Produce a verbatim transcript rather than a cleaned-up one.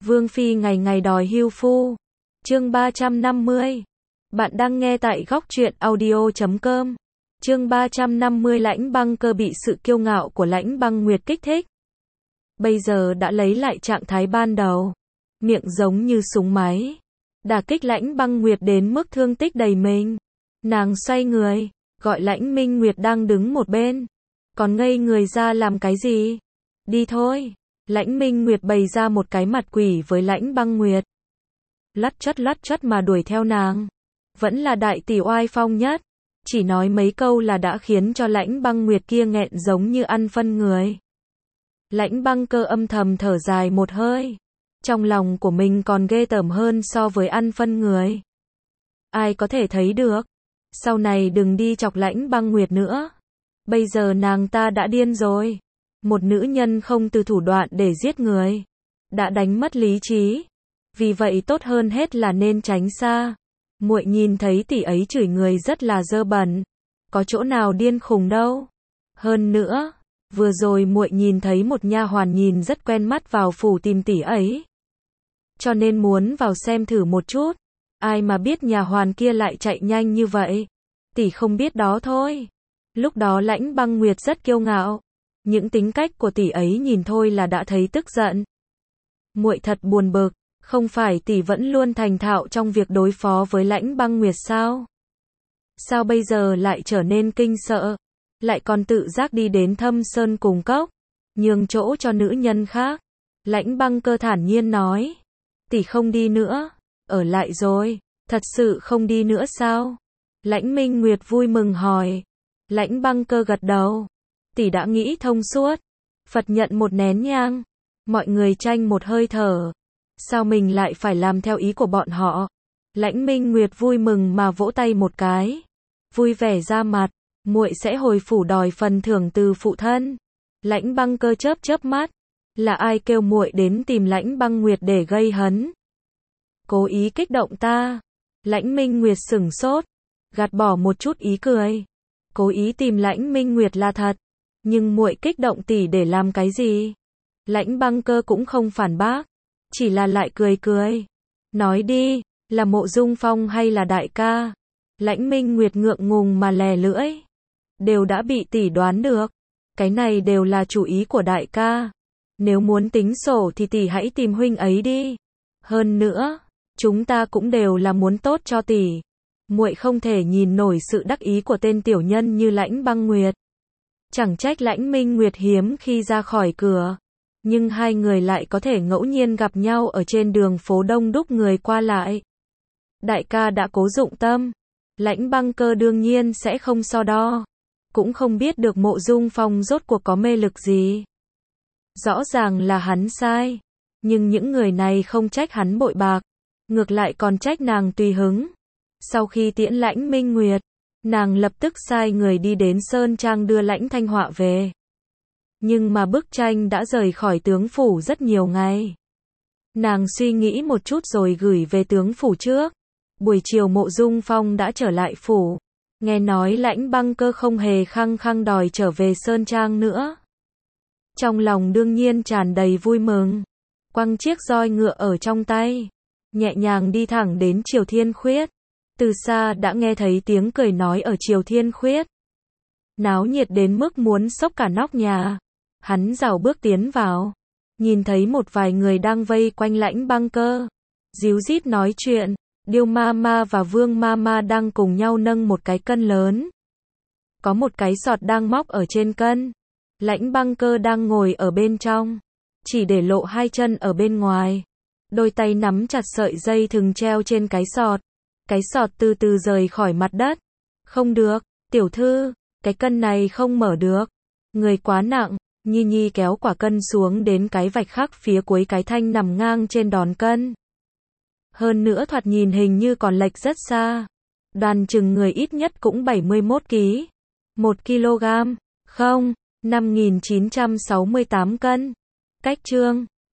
Vương Phi ngày ngày đòi hưu phu. Chương ba trăm năm mươi. Bạn đang nghe tại góc truyện audio chấm com. Chương ba trăm năm mươi. Lãnh Băng Cơ bị sự kiêu ngạo của Lãnh Băng Nguyệt kích thích. Bây giờ đã lấy lại trạng thái ban đầu. Miệng giống như súng máy. Đả kích Lãnh Băng Nguyệt đến mức thương tích đầy mình. Nàng xoay người, gọi Lãnh Minh Nguyệt đang đứng một bên. Còn ngây người ra làm cái gì? Đi thôi. Lãnh Minh Nguyệt bày ra một cái mặt quỷ với Lãnh Băng Nguyệt. Lắt chắt lắt chắt mà đuổi theo nàng. Vẫn là đại tỷ oai phong nhất. Chỉ nói mấy câu là đã khiến cho Lãnh Băng Nguyệt kia nghẹn giống như ăn phân người. Lãnh Băng Cơ âm thầm thở dài một hơi. Trong lòng của mình còn ghê tởm hơn so với ăn phân người. Ai có thể thấy được. Sau này đừng đi chọc Lãnh Băng Nguyệt nữa. Bây giờ nàng ta đã điên rồi. Một nữ nhân không từ thủ đoạn để giết người. Đã đánh mất lý trí. Vì vậy tốt hơn hết là nên tránh xa. Muội nhìn thấy tỷ ấy chửi người rất là dơ bẩn. Có chỗ nào điên khùng đâu. Hơn nữa, vừa rồi muội nhìn thấy một nha hoàn nhìn rất quen mắt vào phủ tìm tỷ ấy. Cho nên muốn vào xem thử một chút. Ai mà biết nhà hoàn kia lại chạy nhanh như vậy. Tỷ không biết đó thôi. Lúc đó Lãnh Băng Nguyệt rất kiêu ngạo. Những tính cách của tỷ ấy nhìn thôi là đã thấy tức giận. Muội thật buồn bực, không phải tỷ vẫn luôn thành thạo trong việc đối phó với Lãnh Băng Nguyệt sao? Sao bây giờ lại trở nên kinh sợ, lại còn tự giác đi đến Thâm Sơn Cùng Cốc, nhường chỗ cho nữ nhân khác? Lãnh Băng Cơ thản nhiên nói, tỷ không đi nữa, ở lại rồi, thật sự không đi nữa sao? Lãnh Minh Nguyệt vui mừng hỏi. Lãnh Băng Cơ gật đầu. Tỷ đã nghĩ thông suốt. Phật nhận một nén nhang. Mọi người tranh một hơi thở. Sao mình lại phải làm theo ý của bọn họ? Lãnh Minh Nguyệt vui mừng mà vỗ tay một cái. Vui vẻ ra mặt. Muội sẽ hồi phủ đòi phần thưởng từ phụ thân. Lãnh Băng Cơ chớp chớp mắt. Là ai kêu muội đến tìm Lãnh Băng Nguyệt để gây hấn? Cố ý kích động ta. Lãnh Minh Nguyệt sửng sốt. Gạt bỏ một chút ý cười. Cố ý tìm Lãnh Minh Nguyệt là thật. Nhưng muội kích động tỷ để làm cái gì? Lãnh Băng Cơ cũng không phản bác. Chỉ là lại cười cười. Nói đi, là Mộ Dung Phong hay là đại ca? Lãnh Minh Nguyệt ngượng ngùng mà lè lưỡi. Đều đã bị tỷ đoán được. Cái này đều là chủ ý của đại ca. Nếu muốn tính sổ thì tỷ hãy tìm huynh ấy đi. Hơn nữa, chúng ta cũng đều là muốn tốt cho tỷ. Muội không thể nhìn nổi sự đắc ý của tên tiểu nhân như Lãnh Băng Nguyệt. Chẳng trách Lãnh Minh Nguyệt hiếm khi ra khỏi cửa. Nhưng hai người lại có thể ngẫu nhiên gặp nhau ở trên đường phố đông đúc người qua lại. Đại ca đã cố dụng tâm. Lãnh Băng Cơ đương nhiên sẽ không so đo. Cũng không biết được Mộ Dung Phong rốt cuộc có mê lực gì. Rõ ràng là hắn sai. Nhưng những người này không trách hắn bội bạc. Ngược lại còn trách nàng tùy hứng. Sau khi tiễn Lãnh Minh Nguyệt, nàng lập tức sai người đi đến Sơn Trang đưa Lãnh Thanh Họa về. Nhưng mà bức tranh đã rời khỏi tướng phủ rất nhiều ngày. Nàng suy nghĩ một chút rồi gửi về tướng phủ trước. Buổi chiều Mộ Dung Phong đã trở lại phủ. Nghe nói Lãnh Băng Cơ không hề khăng khăng đòi trở về Sơn Trang nữa. Trong lòng đương nhiên tràn đầy vui mừng. Quăng chiếc roi ngựa ở trong tay. Nhẹ nhàng đi thẳng đến Triều Thiên Khuyết. Từ xa đã nghe thấy tiếng cười nói ở Triều Thiên Khuyết. Náo nhiệt đến mức muốn xốc cả nóc nhà. Hắn rảo bước tiến vào. Nhìn thấy một vài người đang vây quanh Lãnh Băng Cơ. Díu dít nói chuyện. Điêu ma ma và Vương ma ma đang cùng nhau nâng một cái cân lớn. Có một cái sọt đang móc ở trên cân. Lãnh Băng Cơ đang ngồi ở bên trong. Chỉ để lộ hai chân ở bên ngoài. Đôi tay nắm chặt sợi dây thừng treo trên cái sọt. Cái sọt từ từ rời khỏi mặt đất. Không được, tiểu thư, cái cân này không mở được. Người quá nặng. Nhi Nhi kéo quả cân xuống đến cái vạch khác phía cuối cái thanh nằm ngang trên đòn cân. Hơn nữa thoạt nhìn hình như còn lệch rất xa. Đoàn chừng người ít nhất cũng bảy mươi mốt ki lô gam. một ki lô gam. Không, năm nghìn chín trăm sáu mươi tám cân. Cách chương.